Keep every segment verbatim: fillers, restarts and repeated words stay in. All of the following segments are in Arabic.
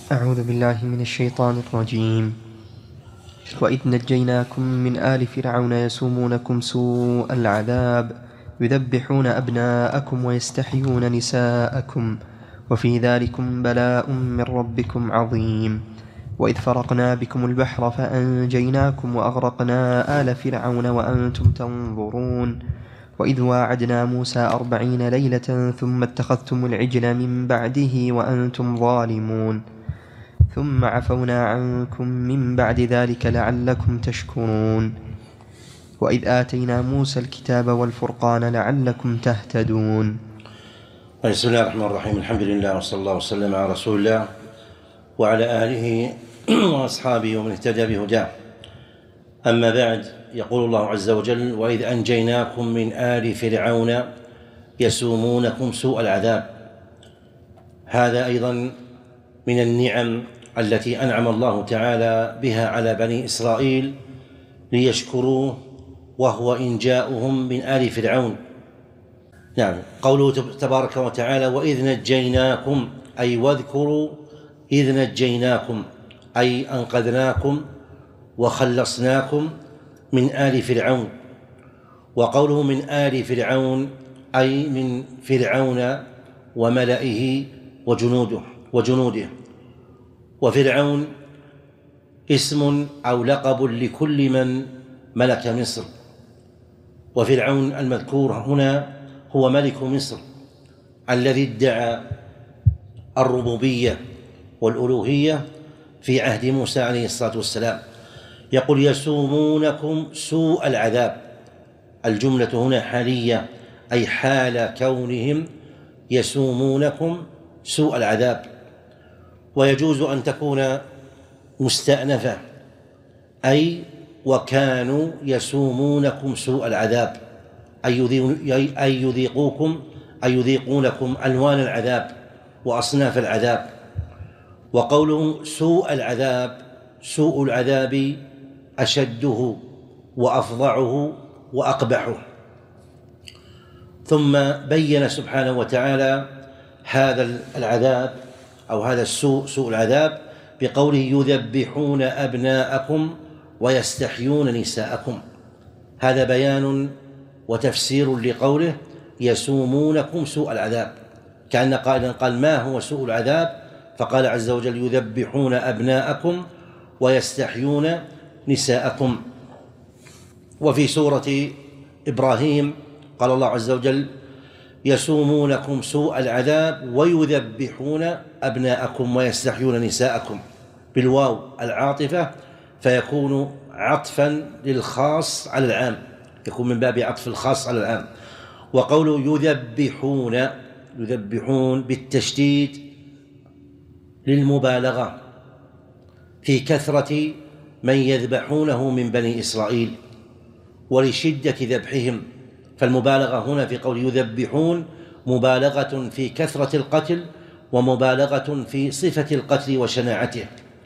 أعوذ بالله من الشيطان الرجيم. وإذ نجيناكم من آل فرعون يسومونكم سوء العذاب يذبحون أبناءكم ويستحيون نساءكم وفي ذلكم بلاء من ربكم عظيم. وإذ فرقنا بكم البحر فأنجيناكم وأغرقنا آل فرعون وأنتم تنظرون. وإذ واعدنا موسى أربعين ليلة ثم اتخذتم العجل من بعده وأنتم ظالمون ثم عفونا عنكم من بعد ذلك لعلكم تشكرون. وإذ آتينا موسى الكتاب والفرقان لعلكم تهتدون. بسم الله الرحمن الرحيم. الحمد لله وصلى الله وسلم على رسول الله وعلى آله وأصحابه ومن اهتدى بهداه. أما بعد، يقول الله عز وجل: وإذ أنجيناكم من آل فرعون يسومونكم سوء العذاب. هذا أيضا من النعم التي أنعم الله تعالى بها على بني إسرائيل ليشكروه، وهو إنجاؤهم من آل فرعون. نعم، قوله تبارك وتعالى: وإذ نجيناكم، أي واذكروا إذ نجيناكم، أي أنقذناكم وخلصناكم من آل فرعون. وقوله من آل فرعون أي من فرعون وملئه وجنوده وجنوده وفرعون اسم أو لقب لكل من ملك مصر، وفرعون المذكور هنا هو ملك مصر الذي ادعى الربوبية والألوهية في عهد موسى عليه الصلاة والسلام. يقول: يسومونكم سوء العذاب. الجملة هنا حالية، أي حال كونهم يسومونكم سوء العذاب، ويجوز أن تكون مستأنفة، أي وكانوا يسومونكم سوء العذاب، أي يذيقوكم أي يذيقونكم ألوان العذاب وأصناف العذاب. وقوله سوء العذاب، سوء العذاب أشده وأفظعه وأقبحه. ثم بين سبحانه وتعالى هذا العذاب أو هذا السوء، سوء العذاب، بقوله: يذبحون أبناءكم ويستحيون نساءكم. هذا بيان وتفسير لقوله يسومونكم سوء العذاب، كأن قائلا قال: ما هو سوء العذاب؟ فقال عز وجل: يذبحون أبناءكم ويستحيون نساءكم. وفي سورة إبراهيم قال الله عز وجل: يسومونكم سوء العذاب ويذبحون أبناءكم ويستحيون نساءكم، بالواو العاطفة، فيكون عطفا للخاص على العام، يكون من باب عطف الخاص على العام. وقوله يذبحون، يذبحون بالتشديد للمبالغة في كثرة من يذبحونه من بني إسرائيل ولشدة ذبحهم، فالمبالغة هنا في قول يذبحون مبالغة في كثرة القتل ومبالغة في صفة القتل وشناعته.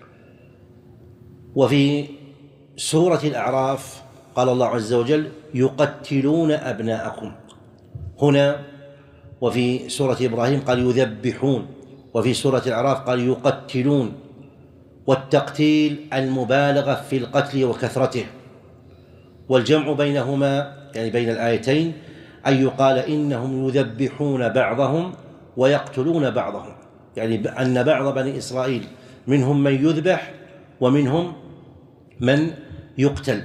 وفي سورة الأعراف قال الله عز وجل: يقتلون أبناءكم هنا، وفي سورة إبراهيم قال يذبحون، وفي سورة الأعراف قال يقتلون. والتقتيل المبالغة في القتل وكثرته، والجمع بينهما يعني بين الآيتين أن يقال إنهم يذبحون بعضهم ويقتلون بعضهم، يعني أن بعض بني إسرائيل منهم من يذبح ومنهم من يقتل.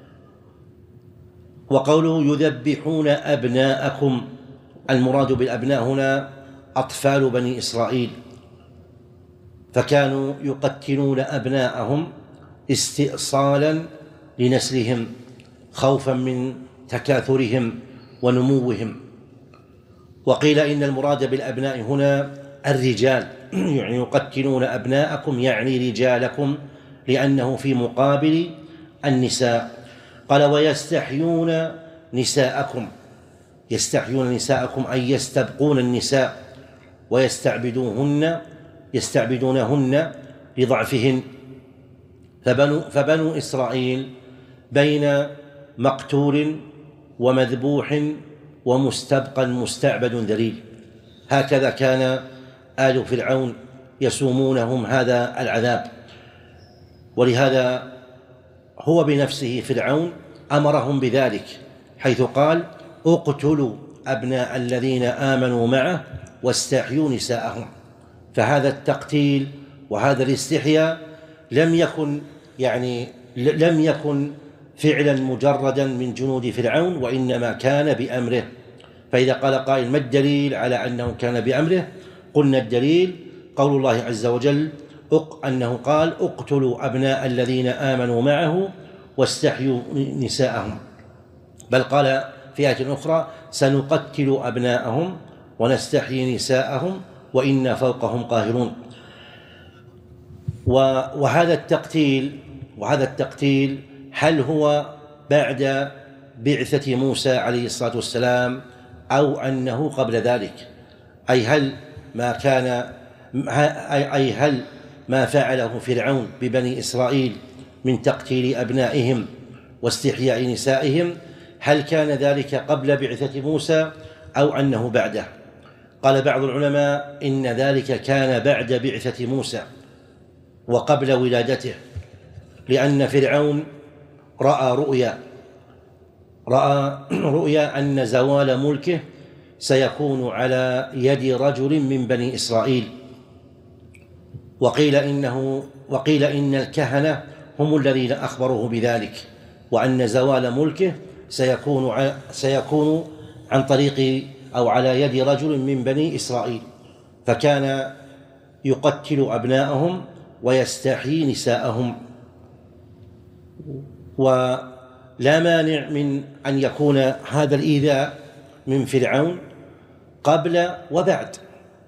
وقوله يذبحون أبناءكم، المراد بالأبناء هنا أطفال بني إسرائيل، فكانوا يقتلون أبناءهم استئصالا لنسلهم خوفا من تكاثرهم ونموهم. وقيل إن المراد بالأبناء هنا الرجال، يعني يقتلون أبناءكم يعني رجالكم، لأنه في مقابل النساء. قال: ويستحيون نساءكم، يستحيون نساءكم أي يستبقون النساء ويستعبدونهن يستعبدونهن لضعفهن. فبنو, فبنو إسرائيل بين مقتول ومذبوح ومستبقى مستعبد ذليل. هكذا كان آل فرعون يسومونهم هذا العذاب. ولهذا هو بنفسه فرعون أمرهم بذلك، حيث قال اقتلوا أبناء الذين آمنوا معه واستحيوا نساءهم. فهذا التقتيل وهذا الاستحياء لم يكن يعني لم يكن فعلا مجردا من جنود فرعون، وإنما كان بأمره. فإذا قال قائل ما الدليل على أنه كان بأمره؟ قلنا الدليل قول الله عز وجل أنه قال اقتلوا أبناء الذين آمنوا معه واستحيوا نساءهم، بل قال في آية أخرى سنقتل أبناءهم ونستحيي نساءهم وإنا فوقهم قاهرون. وهذا التقتيل وهذا التقتيل هل هو بعد بعثة موسى عليه الصلاة والسلام أو أنه قبل ذلك؟ أي هل ما كان أي هل ما فعله فرعون ببني إسرائيل من تقتيل أبنائهم واستحياء نسائهم هل كان ذلك قبل بعثة موسى أو أنه بعده؟ قال بعض العلماء إن ذلك كان بعد بعثة موسى وقبل ولادته، لأن فرعون رأى رؤيا رأى رؤيا أن زوال ملكه سيكون على يد رجل من بني إسرائيل، وقيل إنه وقيل إن الكهنة هم الذين أخبروه بذلك، وأن زوال ملكه سيكون سيكون عن طريق أو على يد رجل من بني إسرائيل، فكان يقتل أبناءهم ويستحيي نساءهم. ولا مانع من أن يكون هذا الإيذاء من فرعون قبل وبعد،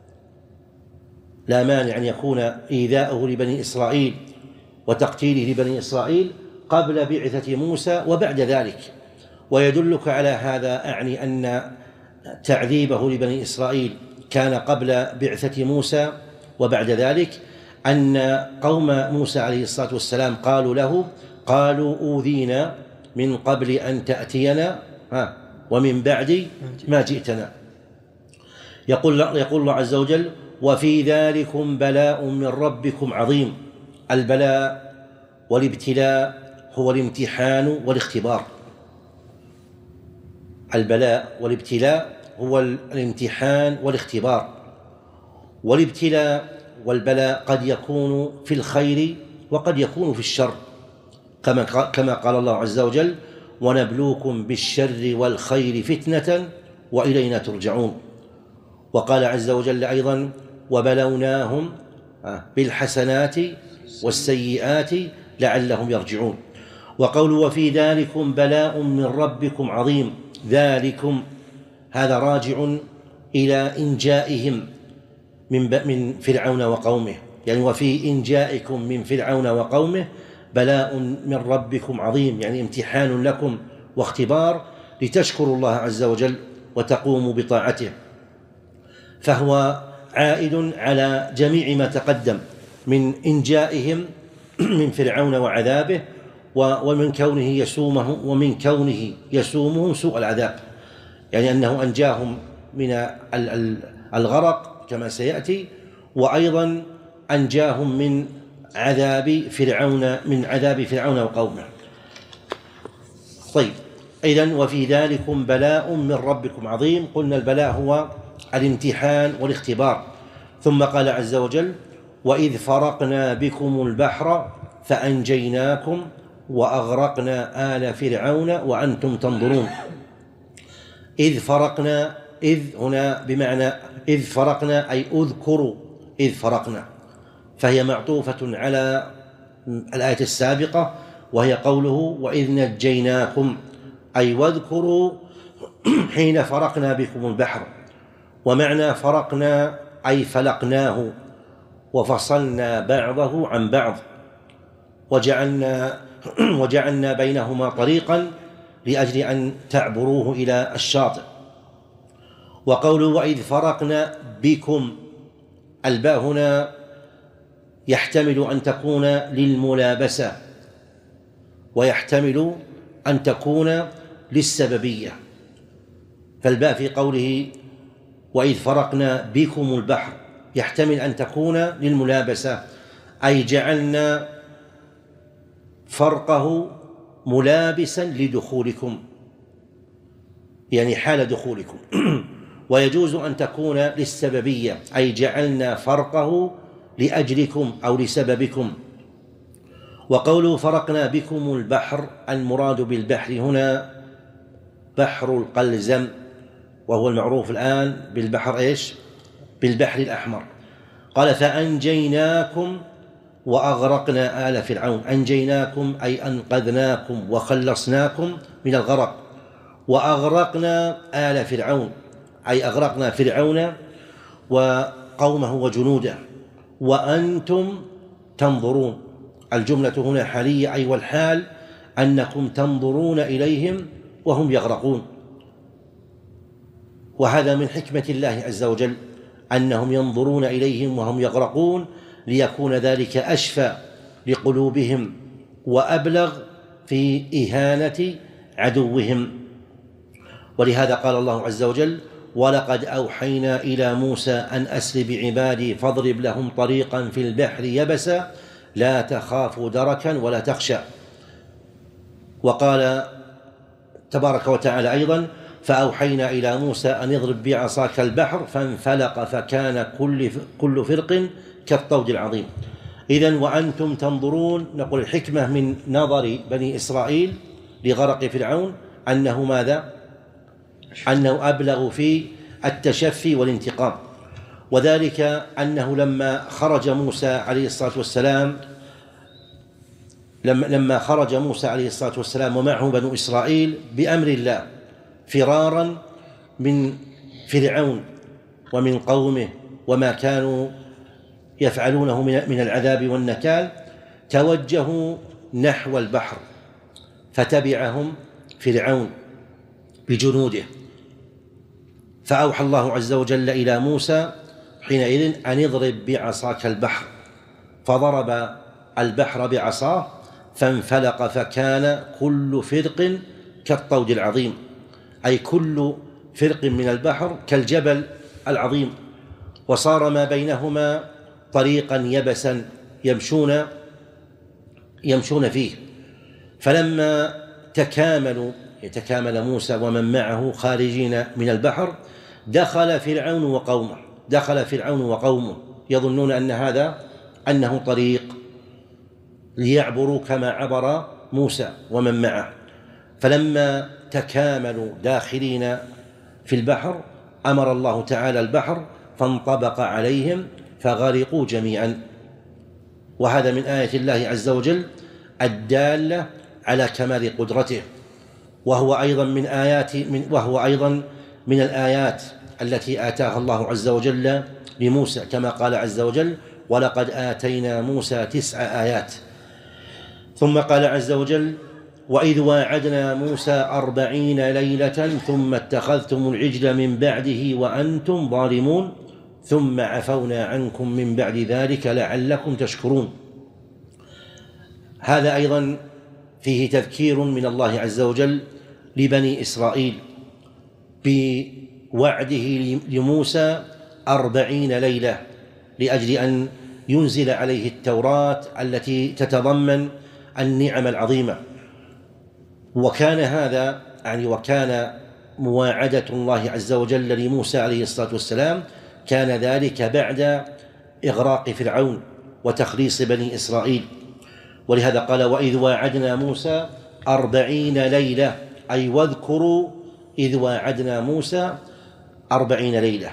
لا مانع أن يكون إيذاؤه لبني إسرائيل وتقتيله لبني إسرائيل قبل بعثة موسى وبعد ذلك. ويدلك على هذا أعني أن تعذيبه لبني إسرائيل كان قبل بعثة موسى وبعد ذلك، أن قوم موسى عليه الصلاة والسلام قالوا له قالوا أوذينا من قبل أن تأتينا ومن بعد ما جئتنا. يقول يقول الله عز وجل وفي ذلكم بلاء من ربكم عظيم. البلاء والابتلاء هو الامتحان والاختبار. البلاء والابتلاء هو الامتحان والاختبار، والابتلاء والبلاء قد يكون في الخير وقد يكون في الشر، كما كما قال الله عز وجل ونبلوكم بالشر والخير فتنة وإلينا ترجعون. وقال عز وجل أيضا وبلوناهم بالحسنات والسيئات لعلهم يرجعون. وقول وفي ذلكم بلاء من ربكم عظيم، ذلكم هذا راجع إلى إنجائهم من من فرعون وقومه، يعني وفي إنجائكم من فرعون وقومه بلاء من ربكم عظيم، يعني امتحان لكم واختبار لتشكروا الله عز وجل وتقوموا بطاعته. فهو عائد على جميع ما تقدم من إنجائهم من فرعون وعذابه، ومن كونه يسومه ومن كونه يسومهم سوء العذاب، يعني أنه أنجاهم من الغرق كما سيأتي، وأيضا أنجاهم من عذاب فرعون من عذاب فرعون وقومه. طيب، إذن وفي ذلكم بلاء من ربكم عظيم. قلنا البلاء هو الامتحان والاختبار. ثم قال عز وجل وإذ فرقنا بكم البحر فأنجيناكم وأغرقنا آل فرعون وأنتم تنظرون. إذ فرقنا، إذ هنا بمعنى إذ فرقنا أي أذكروا إذ فرقنا، فهي معطوفة على الآية السابقة وهي قوله وإذ نجيناكم، أي واذكروا حين فرقنا بكم البحر. ومعنى فرقنا أي فلقناه وفصلنا بعضه عن بعض وجعلنا وجعلنا بينهما طريقا لأجل أن تعبروه إلى الشاطئ. وقوله وإذ فرقنا بكم، الباء هنا يحتمل أن تكون للملابسة ويحتمل أن تكون للسببية. فالباء في قوله وإذ فرقنا بكم البحر يحتمل أن تكون للملابسة، أي جعلنا فرقه ملابسا لدخولكم، يعني حال دخولكم. ويجوز أن تكون للسببية، أي جعلنا فرقه لأجلكم أو لسببكم. وقوله فرقنا بكم البحر، المراد بالبحر هنا بحر القلزم، وهو المعروف الآن بالبحر إيش؟ بالبحر الأحمر. قال فأنجيناكم وأغرقنا آل فرعون. أنجيناكم أي أنقذناكم وخلصناكم من الغرق، وأغرقنا آل فرعون أي أغرقنا فرعون وقومه وجنوده، وأنتم تنظرون. الجملة هنا حالية، أي والحال أنكم تنظرون إليهم وهم يغرقون. وهذا من حكمة الله عز وجل أنهم ينظرون إليهم وهم يغرقون، ليكون ذلك أشفى لقلوبهم وأبلغ في إهانة عدوهم. ولهذا قال الله عز وجل ولقد أوحينا إلى موسى أن أسر بعبادي فاضرب لهم طريقا في البحر يبسا لا تخاف دركا ولا تخشى. وقال تبارك وتعالى أيضا فأوحينا إلى موسى أن اضرب بعصاك البحر فانفلق فكان كل كل فرق كالطود العظيم. إذن وأنتم تنظرون، نقول الحكمة من نظر بني إسرائيل لغرق فرعون أنه ماذا؟ أنه أبلغ في التشفي والانتقام، وذلك أنه لما خرج موسى عليه الصلاة والسلام لما خرج موسى عليه الصلاة والسلام ومعه بنو إسرائيل بأمر الله فرارا من فرعون ومن قومه وما كانوا يفعلونه من العذاب والنكال، توجهوا نحو البحر فتبعهم فرعون بجنوده. فأوحى الله عز وجل إلى موسى حينئذ أن اضرب بعصاك البحر، فضرب البحر بعصاه فانفلق فكان كل فرق كالطود العظيم، أي كل فرق من البحر كالجبل العظيم، وصار ما بينهما طريقا يبسا يمشون يمشون فيه. فلما تكاملوا يتكامل موسى ومن معه خارجين من البحر دخل فرعون وقومه دخل فرعون وقومه يظنون أن هذا أنه طريق ليعبروا كما عبر موسى ومن معه. فلما تكاملوا داخلين في البحر أمر الله تعالى البحر فانطبق عليهم فغرقوا جميعا. وهذا من آية الله عز وجل الدالة على كمال قدرته، وهو أيضا من آيات من وهو أيضا من الآيات التي آتاها الله عز وجل لموسى، كما قال عز وجل ولقد آتينا موسى تسع آيات. ثم قال عز وجل وإذ واعدنا موسى أربعين ليلة ثم اتخذتم العجل من بعده وأنتم ظالمون ثم عفونا عنكم من بعد ذلك لعلكم تشكرون. هذا أيضا فيه تذكير من الله عز وجل لبني إسرائيل بوعده لموسى أربعين ليلة لأجل أن ينزل عليه التوراة التي تتضمن النعم العظيمة. وكان هذا يعني وكان مواعدة الله عز وجل لموسى عليه الصلاة والسلام كان ذلك بعد إغراق فرعون وتخليص بني إسرائيل. ولهذا قال وإذ واعدنا موسى أربعين ليلة، أي واذكروا إذ واعدنا موسى أربعين ليلة.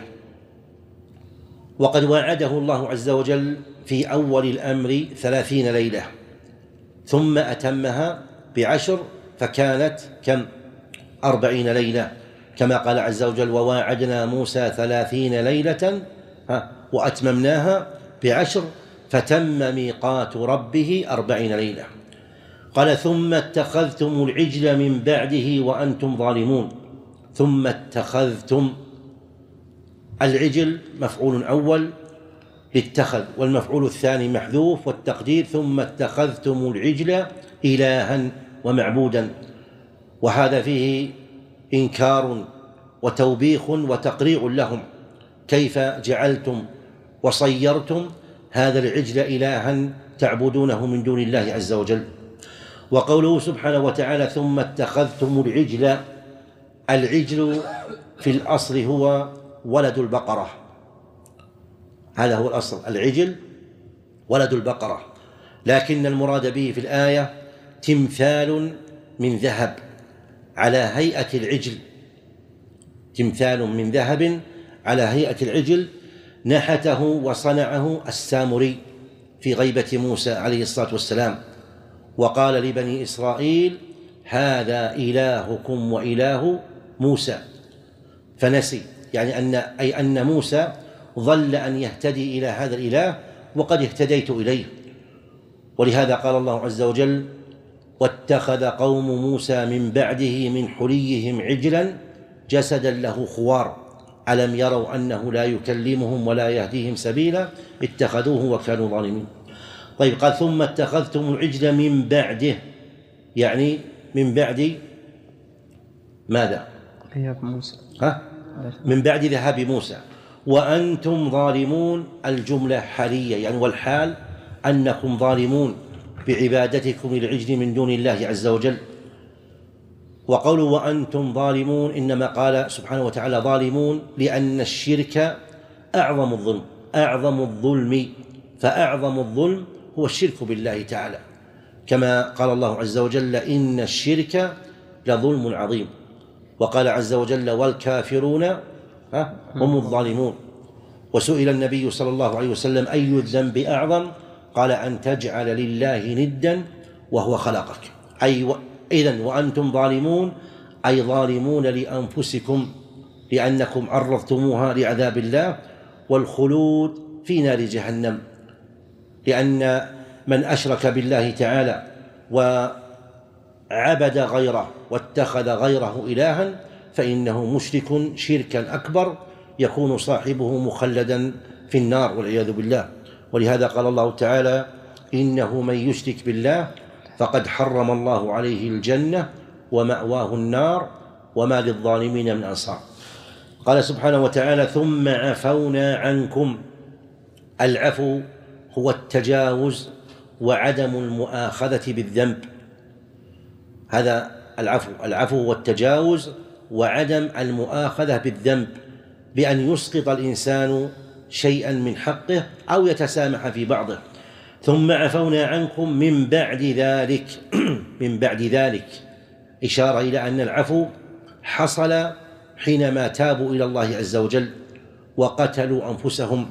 وقد واعده الله عز وجل في أول الأمر ثلاثين ليلة ثم أتمها بعشر فكانت كم؟ أربعين ليلة، كما قال عز وجل وواعدنا موسى ثلاثين ليلة وأتممناها بعشر فتم ميقات ربه أربعين ليلة. قال ثم اتخذتم العجل من بعده وأنتم ظالمون. ثم اتخذتم العجل مفعول أول لاتخذ، والمفعول الثاني محذوف، والتقدير ثم اتخذتم العجل إلها ومعبودا. وهذا فيه إنكار وتوبيخ وتقريع لهم، كيف جعلتم وصيرتم هذا العجل إلها تعبدونه من دون الله عز وجل. وقوله سبحانه وتعالى ثم اتخذتم العجل، العجل في الأصل هو ولد البقرة، هذا هو الأصل، العجل ولد البقرة، لكن المراد به في الآية تمثال من ذهب على هيئة العجل، تمثال من ذهب على هيئة العجل نحته وصنعه السامري في غيبة موسى عليه الصلاة والسلام، وقال لبني إسرائيل هذا إلهكم وإله موسى، فنسي، يعني أن أي أن موسى ظل أن يهتدي إلى هذا الإله وقد اهتديت إليه. ولهذا قال الله عز وجل واتخذ قوم موسى من بعده من حليهم عجلا جسدا له خوار ألم يروا أنه لا يكلمهم ولا يهديهم سبيلا اتخذوه وكانوا ظالمين. طيب قال ثم اتخذتم العجل من بعده، يعني من بعد ماذا؟ غياب موسى، ها؟ من بعد ذهاب موسى وأنتم ظالمون، الجملة حالية يعني والحال أنكم ظالمون بعبادتكم للعجل من دون الله عز وجل. وقولوا وأنتم ظالمون إنما قال سبحانه وتعالى ظالمون لأن الشرك أعظم الظلم، أعظم الظلم، فأعظم الظلم هو الشرك بالله تعالى، كما قال الله عز وجل إن الشرك لظلم عظيم، وقال عز وجل والكافرون هم الظالمون. وسئل النبي صلى الله عليه وسلم أي الذنب أعظم؟ قال أن تجعل لله ندا وهو خلقك، أي و... إذن وأنتم ظالمون أي ظالمون لأنفسكم لأنكم عرضتموها لعذاب الله والخلود في نار جهنم، لأن من أشرك بالله تعالى وعبد غيره واتخذ غيره إلها فإنه مشرك شركا أكبر يكون صاحبه مخلدا في النار والعياذ بالله. ولهذا قال الله تعالى إنه من يشرك بالله فقد حرم الله عليه الجنة ومأواه النار وما للظالمين من أنصار. قال سبحانه وتعالى ثم عفونا عنكم، العفو هو التجاوز وعدم المؤاخذة بالذنب، هذا العفو، العفو هو التجاوز وعدم المؤاخذة بالذنب، بأن يسقط الإنسان شيئا من حقه أو يتسامح في بعضه. ثم عفونا عنكم من بعد ذلك من بعد ذلك إشارة إلى أن العفو حصل حينما تابوا إلى الله عز وجل وقتلوا أنفسهم،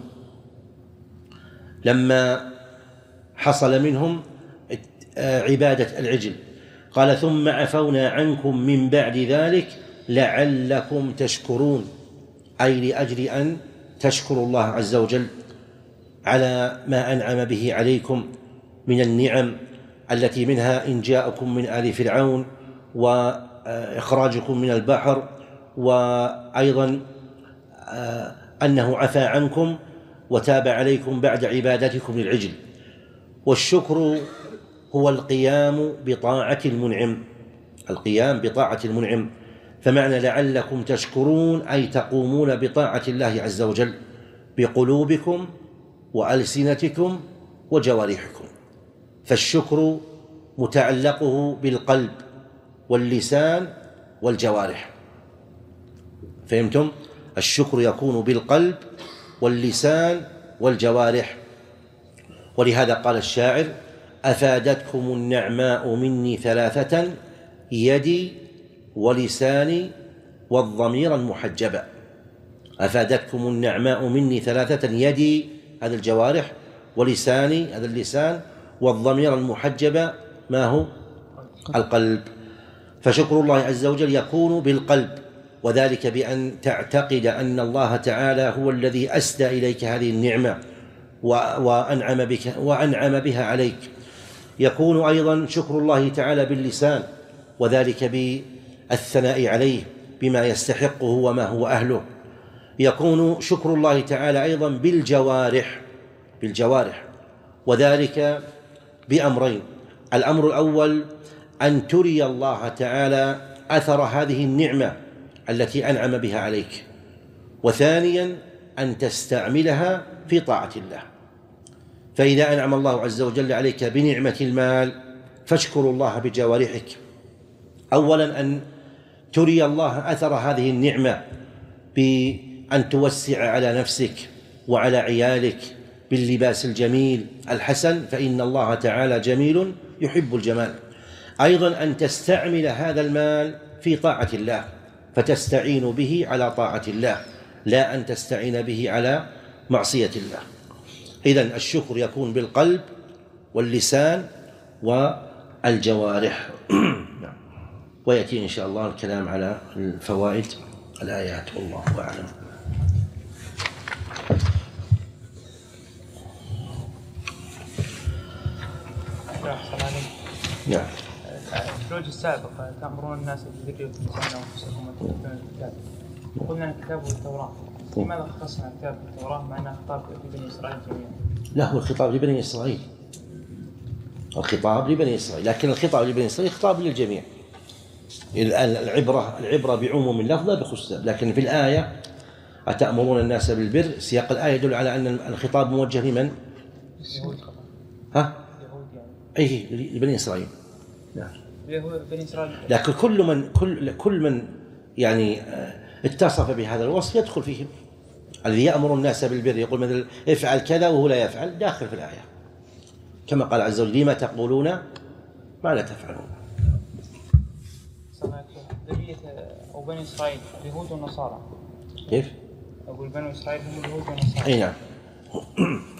لما حصل منهم عبادة العجل. قال ثم عفونا عنكم من بعد ذلك لعلكم تشكرون، أي لأجل أن تشكروا الله عز وجل على ما أنعم به عليكم من النعم التي منها إنجاءكم من آل فرعون وإخراجكم من البحر، وأيضا أنه عفى عنكم وتاب عليكم بعد عبادتكم للعجل. والشكر هو القيام بطاعة المنعم، القيام بطاعة المنعم، فمعنى لعلكم تشكرون أي تقومون بطاعة الله عز وجل بقلوبكم وألسنتكم وجوارحكم، فالشكر متعلقه بالقلب واللسان والجوارح، فهمتم؟ الشكر يكون بالقلب واللسان والجوارح. ولهذا قال الشاعر أفادتكم النعماء مني ثلاثة يدي ولساني والضمير المحجبة، أفادتكم النعماء مني ثلاثة يدي هذا الجوارح ولساني هذا اللسان والضمير المحجبة ما هو القلب. فشكر الله عز وجل يكون بالقلب، وذلك بأن تعتقد أن الله تعالى هو الذي أسدى إليك هذه النعمة وأنعم بك وأنعم بها عليك. يكون أيضا شكر الله تعالى باللسان، وذلك بالثناء عليه بما يستحقه وما هو أهله. يكون شكر الله تعالى أيضا بالجوارح بالجوارح وذلك بأمرين: الأمر الأول أن تري الله تعالى أثر هذه النعمة التي أنعم بها عليك، وثانيا أن تستعملها في طاعة الله. فإذا أنعم الله عز وجل عليك بنعمة المال فاشكر الله بجوارحك. أولا أن تري الله أثر هذه النعمة بأن توسع على نفسك وعلى عيالك باللباس الجميل الحسن، فإن الله تعالى جميل يحب الجمال. أيضا أن تستعمل هذا المال في طاعة الله فتستعين به على طاعة الله، لا أن تستعين به على معصية الله. إذن الشكر يكون بالقلب واللسان والجوارح. ويأتي إن شاء الله الكلام على الفوائد الآيات، والله أعلم. نعم. الزوج السابق تأمرون الناس بالذكر وتنسون أنفسكم وتتلون الكتاب، وقلنا الكتاب والتوراة، لماذا خصصنا الكتاب والتوراة مع أنها خطاب لبني إسرائيل جميعا؟ لا، هو الخطاب لبني إسرائيل، الخطاب لبني إسرائيل، لكن الخطاب لبني إسرائيل خطاب للجميع. العبرة العبرة بعموم اللفظ لا بخصوص، لكن في الآية أتأمرون الناس بالبر، سياق الآية يدل على أن الخطاب موجه لمن؟ ها؟ أي لبني إسرائيل. نعم. بني إسرائيل. لكن كل من كل كل من يعني اتصف بهذا الوصف يدخل فيهم. الذي يأمر الناس بالبر يقول مثل افعل كذا وهو لا يفعل، داخل في الآية، كما قال عز وجل لما تقولون ما لا تفعلون. ذرية أو بني إسرائيل اليهود والنصارى. كيف؟ أقول بني إسرائيل هم اليهود والنصارى. أي نعم.